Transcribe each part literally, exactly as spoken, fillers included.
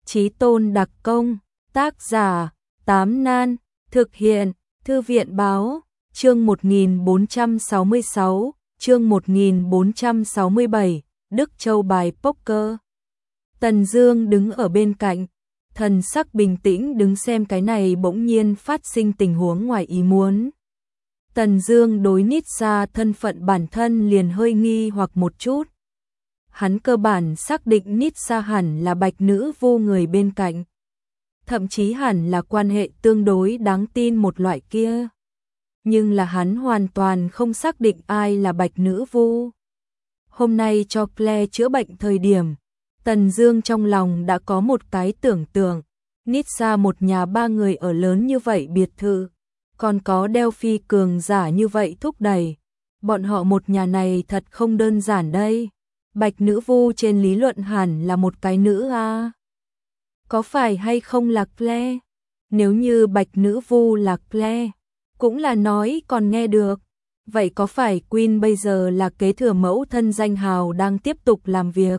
Chí tôn đặc công, tác giả, Tám Nan, thực hiện, Thư viện báo, chương một nghìn bốn trăm sáu mươi sáu, chương một nghìn bốn trăm sáu mươi bảy, Đức Châu bài poker. Tần Dương đứng ở bên cạnh, thần sắc bình tĩnh đứng xem cái này bỗng nhiên phát sinh tình huống ngoài ý muốn. Tần Dương đối Nitsa thân phận bản thân liền hơi nghi hoặc một chút. Hắn cơ bản xác định Nitsa hẳn là Bạch Nữ Vu người bên cạnh. Thậm chí hẳn là quan hệ tương đối đáng tin một loại kia. Nhưng là hắn hoàn toàn không xác định ai là Bạch Nữ Vu. Hôm nay cho Claire chữa bệnh thời điểm, Tần Dương trong lòng đã có một cái tưởng tượng. Nitsa một nhà ba người ở lớn như vậy biệt thự, còn có Delphi cường giả như vậy thúc đẩy. Bọn họ một nhà này thật không đơn giản đây. Bạch Nữ Vu trên lý luận hẳn là một cái nữ a. Có phải hay không là Claire? Nếu như Bạch Nữ Vu là Claire, cũng là nói còn nghe được. Vậy có phải Queen bây giờ là kế thừa mẫu thân danh hào đang tiếp tục làm việc?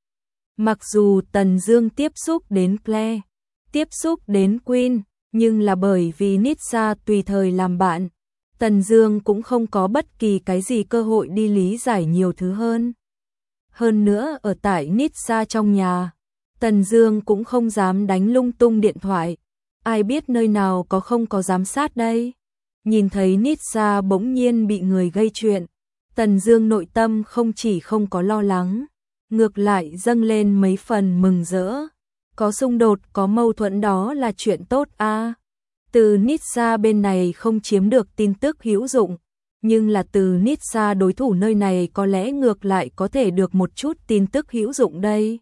Mặc dù Tần Dương tiếp xúc đến Claire, tiếp xúc đến Queen, nhưng là bởi vì Nitsa tùy thời làm bạn, Tần Dương cũng không có bất kỳ cái gì cơ hội đi lý giải nhiều thứ hơn. Hơn nữa ở tại Nitsa trong nhà, Tần Dương cũng không dám đánh lung tung điện thoại, ai biết nơi nào có không có giám sát đây. Nhìn thấy Nitsa bỗng nhiên bị người gây chuyện, Tần Dương nội tâm không chỉ không có lo lắng, ngược lại dâng lên mấy phần mừng rỡ. Có xung đột, có mâu thuẫn đó là chuyện tốt a. À. Từ Nitsa bên này không chiếm được tin tức hữu dụng, nhưng là từ Nitsa đối thủ nơi này có lẽ ngược lại có thể được một chút tin tức hữu dụng đây.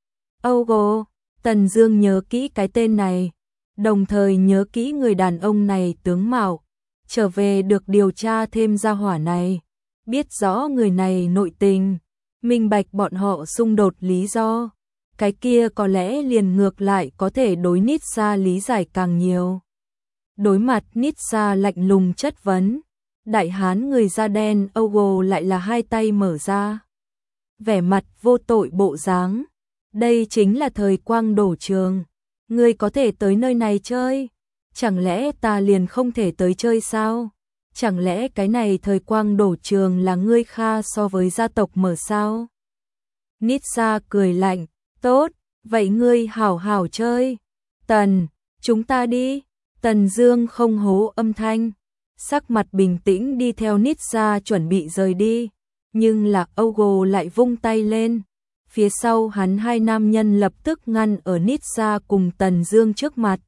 Ogo, Tần Dương nhớ kỹ cái tên này, đồng thời nhớ kỹ người đàn ông này tướng mạo, trở về được điều tra thêm gia hỏa này, biết rõ người này nội tình, minh bạch bọn họ xung đột lý do. Cái kia có lẽ liền ngược lại có thể đối Nitsa lý giải càng nhiều. Đối mặt Nitsa lạnh lùng chất vấn, đại hán người da đen Ogo lại là hai tay mở ra, vẻ mặt vô tội bộ dáng. Đây chính là thời quang đổ trường, ngươi có thể tới nơi này chơi, chẳng lẽ ta liền không thể tới chơi sao? Chẳng lẽ cái này thời quang đổ trường là ngươi Kha so với gia tộc mở sao? Nitsa cười lạnh, tốt, vậy ngươi hảo hảo chơi. Tần, chúng ta đi. Tần Dương không hố âm thanh, sắc mặt bình tĩnh đi theo Nitsa chuẩn bị rời đi, nhưng là Ogo lại vung tay lên. Phía sau hắn hai nam nhân lập tức ngăn ở Nitsa cùng Tần Dương trước mặt.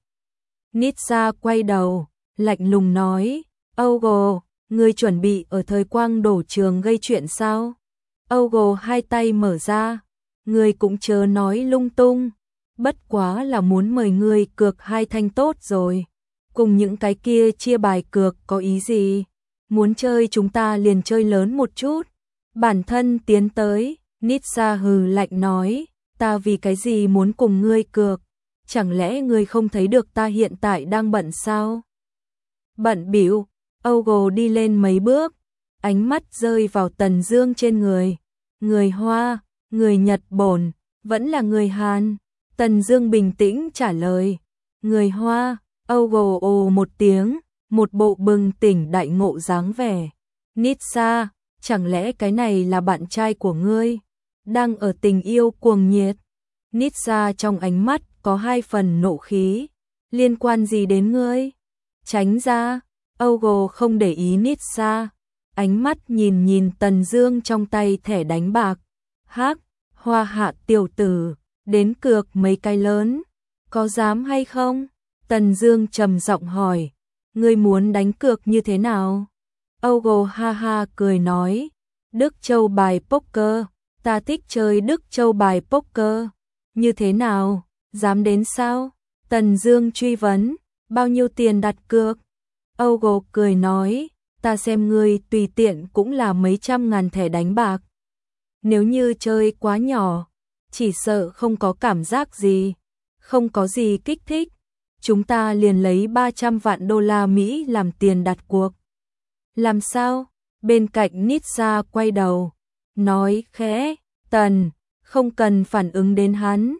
Nitsa quay đầu, lạnh lùng nói, Ogo, ngươi chuẩn bị ở thời quang đổ trường gây chuyện sao? Ogo hai tay mở ra, ngươi cũng chớ nói lung tung, bất quá là muốn mời ngươi cược hai thanh tốt rồi. Cùng những cái kia chia bài cược có ý gì? Muốn chơi chúng ta liền chơi lớn một chút. Bản thân tiến tới, Nitsa hừ lạnh nói, ta vì cái gì muốn cùng ngươi cược? Chẳng lẽ ngươi không thấy được ta hiện tại đang bận sao? Bận bịu. Ogo đi lên mấy bước, ánh mắt rơi vào Tần Dương trên người. Người Hoa, người Nhật Bản, vẫn là người Hàn? Tần Dương bình tĩnh trả lời, người Hoa. Ogo ồ một tiếng, một bộ bừng tỉnh đại ngộ dáng vẻ. Nitsa, chẳng lẽ cái này là bạn trai của ngươi? Đang ở tình yêu cuồng nhiệt. Nitsa trong ánh mắt có hai phần nộ khí. Liên quan gì đến ngươi? Tránh ra. Ogo không để ý Nitsa, ánh mắt nhìn nhìn Tần Dương trong tay thẻ đánh bạc. Hắc, Hoa Hạ tiểu tử, đến cược mấy cái lớn, có dám hay không? Tần Dương trầm giọng hỏi, ngươi muốn đánh cược như thế nào? Ogo ha ha cười nói, Đức Châu bài poker, ta thích chơi Đức Châu bài poker. Như thế nào, dám đến sao? Tần Dương truy vấn, bao nhiêu tiền đặt cược? Ogo cười nói, ta xem ngươi tùy tiện cũng là mấy trăm ngàn thẻ đánh bạc. Nếu như chơi quá nhỏ, chỉ sợ không có cảm giác gì, không có gì kích thích. Chúng ta liền lấy ba trăm vạn đô la Mỹ làm tiền đặt cuộc. Làm sao? Bên cạnh Nitsa quay đầu, nói khẽ, Tần, không cần phản ứng đến hắn.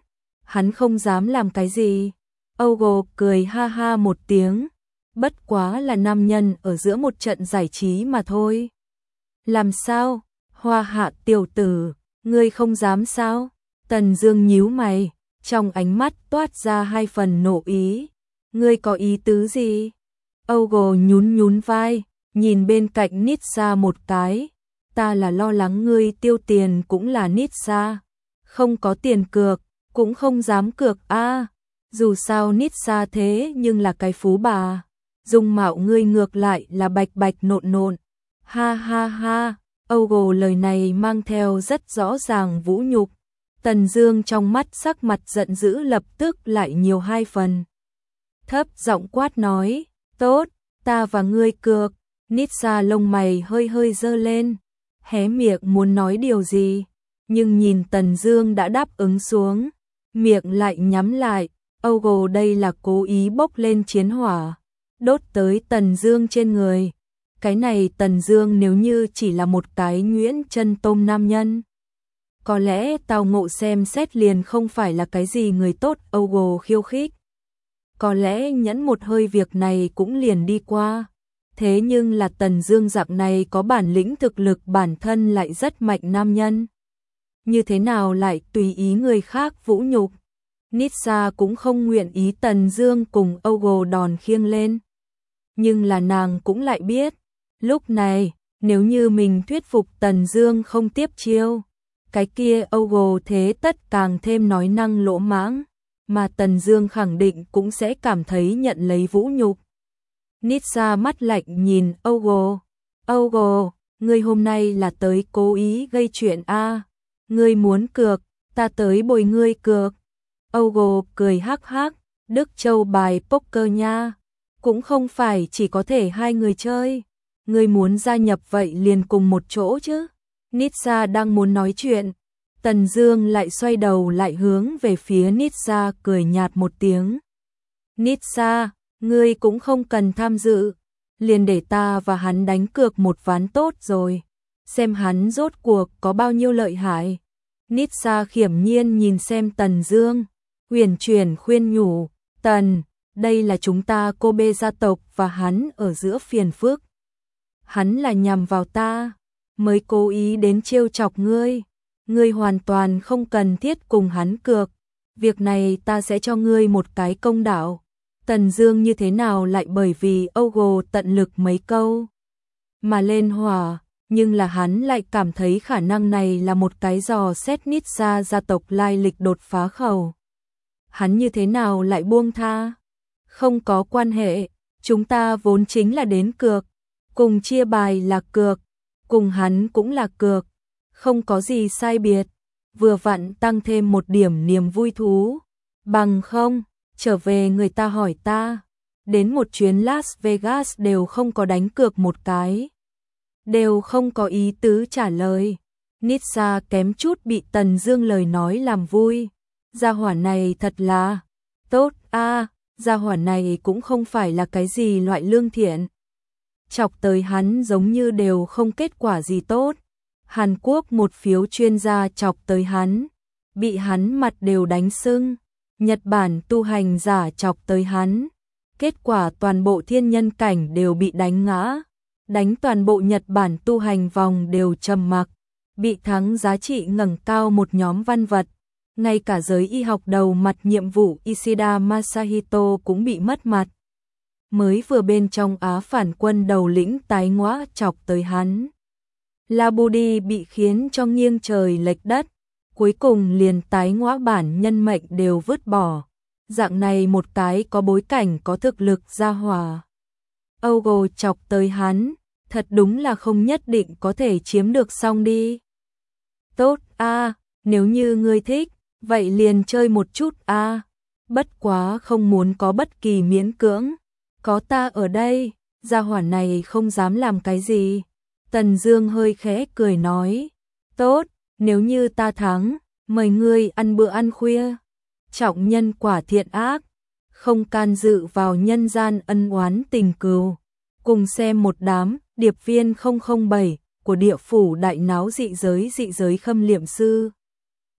hắn không dám làm cái gì. Ogo cười ha ha một tiếng, bất quá là nam nhân ở giữa một trận giải trí mà thôi. Làm sao? Hoa Hạ tiểu tử, ngươi không dám sao? Tần Dương nhíu mày, trong ánh mắt toát ra hai phần nộ ý. Ngươi có ý tứ gì? Ogo nhún nhún vai, nhìn bên cạnh Nitsa một cái. Ta là lo lắng ngươi tiêu tiền cũng là Nitsa. Không có tiền cược, cũng không dám cược a. À, dù sao Nitsa thế nhưng là cái phú bà. Dung mạo ngươi ngược lại là bạch bạch nộn nộn. Ha ha ha, Ogo lời này mang theo rất rõ ràng vũ nhục. Tần Dương trong mắt sắc mặt giận dữ lập tức lại nhiều hai phần. Thấp giọng quát nói, tốt, ta và ngươi cược. Nitsa lông mày hơi hơi giơ lên, hé miệng muốn nói điều gì, nhưng nhìn Tần Dương đã đáp ứng xuống, miệng lại nhắm lại. Ogo đây là cố ý bốc lên chiến hỏa, đốt tới Tần Dương trên người. Cái này Tần Dương nếu như chỉ là một cái nhuyễn chân tôm nam nhân, có lẽ tao ngộ xem xét liền không phải là cái gì người tốt. Ogo khiêu khích, có lẽ nhẫn một hơi việc này cũng liền đi qua. Thế nhưng là Tần Dương dạng này có bản lĩnh thực lực bản thân lại rất mạnh nam nhân, như thế nào lại tùy ý người khác vũ nhục. Nitsa cũng không nguyện ý Tần Dương cùng Ogo đòn khiêng lên, nhưng là nàng cũng lại biết, lúc này nếu như mình thuyết phục Tần Dương không tiếp chiêu, cái kia Ogo thế tất càng thêm nói năng lỗ mãng, mà Tần Dương khẳng định cũng sẽ cảm thấy nhận lấy vũ nhục. Nitsa mắt lạnh nhìn Ogo. Ogo, ngươi hôm nay là tới cố ý gây chuyện a? À? Ngươi muốn cược, ta tới bồi ngươi cược. Ogo cười hắc hắc, Đức Châu bài poker nha, cũng không phải chỉ có thể hai người chơi. Ngươi muốn gia nhập vậy liền cùng một chỗ chứ. Nitsa đang muốn nói chuyện, Tần Dương lại xoay đầu lại hướng về phía Nitsa cười nhạt một tiếng. Nitsa, ngươi cũng không cần tham dự, liền để ta và hắn đánh cược một ván tốt rồi, xem hắn rốt cuộc có bao nhiêu lợi hại. Nitsa khiểm nhiên nhìn xem Tần Dương, huyền chuyển khuyên nhủ, Tần, đây là chúng ta Kobe gia tộc và hắn ở giữa phiền phức. Hắn là nhằm vào ta, mới cố ý đến trêu chọc ngươi, ngươi hoàn toàn không cần thiết cùng hắn cược, việc này ta sẽ cho ngươi một cái công đạo. Tần Dương như thế nào lại bởi vì Ogo tận lực mấy câu mà lên hỏa, nhưng là hắn lại cảm thấy khả năng này là một cái dò xét Nitsa gia tộc lai lịch đột phá khẩu. Hắn như thế nào lại buông tha? Không có quan hệ, chúng ta vốn chính là đến cược, cùng chia bài là cược, cùng hắn cũng là cược, không có gì sai biệt, vừa vặn tăng thêm một điểm niềm vui thú. Bằng không, trở về người ta hỏi ta, đến một chuyến Las Vegas đều không có đánh cược một cái, đều không có ý tứ trả lời. Nitsa kém chút bị Tần Dương lời nói làm vui. Gia hỏa này thật là tốt a, à, gia hỏa này cũng không phải là cái gì loại lương thiện. Chọc tới hắn giống như đều không kết quả gì tốt. Hàn Quốc một phiếu chuyên gia chọc tới hắn, bị hắn mặt đều đánh sưng. Nhật Bản tu hành giả chọc tới hắn, kết quả toàn bộ thiên nhân cảnh đều bị đánh ngã, đánh toàn bộ Nhật Bản tu hành vòng đều trầm mặc, bị thắng giá trị ngẩng cao một nhóm văn vật, ngay cả giới y học đầu mặt nhiệm vụ Ishida Masahito cũng bị mất mặt. Mới vừa bên trong Á phản quân đầu lĩnh tái ngõa chọc tới hắn, Labudi bị khiến cho nghiêng trời lệch đất, cuối cùng liền tái ngõa bản nhân mệnh đều vứt bỏ. Dạng này một cái có bối cảnh có thực lực gia hỏa, Ogo chọc tới hắn, thật đúng là không nhất định có thể chiếm được xong đi. Tốt a, à, nếu như ngươi thích, vậy liền chơi một chút a, à. Bất quá không muốn có bất kỳ miễn cưỡng, có ta ở đây, gia hỏa này không dám làm cái gì. Tần Dương hơi khẽ cười nói, tốt, nếu như ta thắng, mời ngươi ăn bữa ăn khuya. Trọng nhân quả thiện ác, không can dự vào nhân gian ân oán tình cừu. Cùng xem một đám điệp viên không không bảy của địa phủ đại náo dị giới dị giới khâm liệm sư.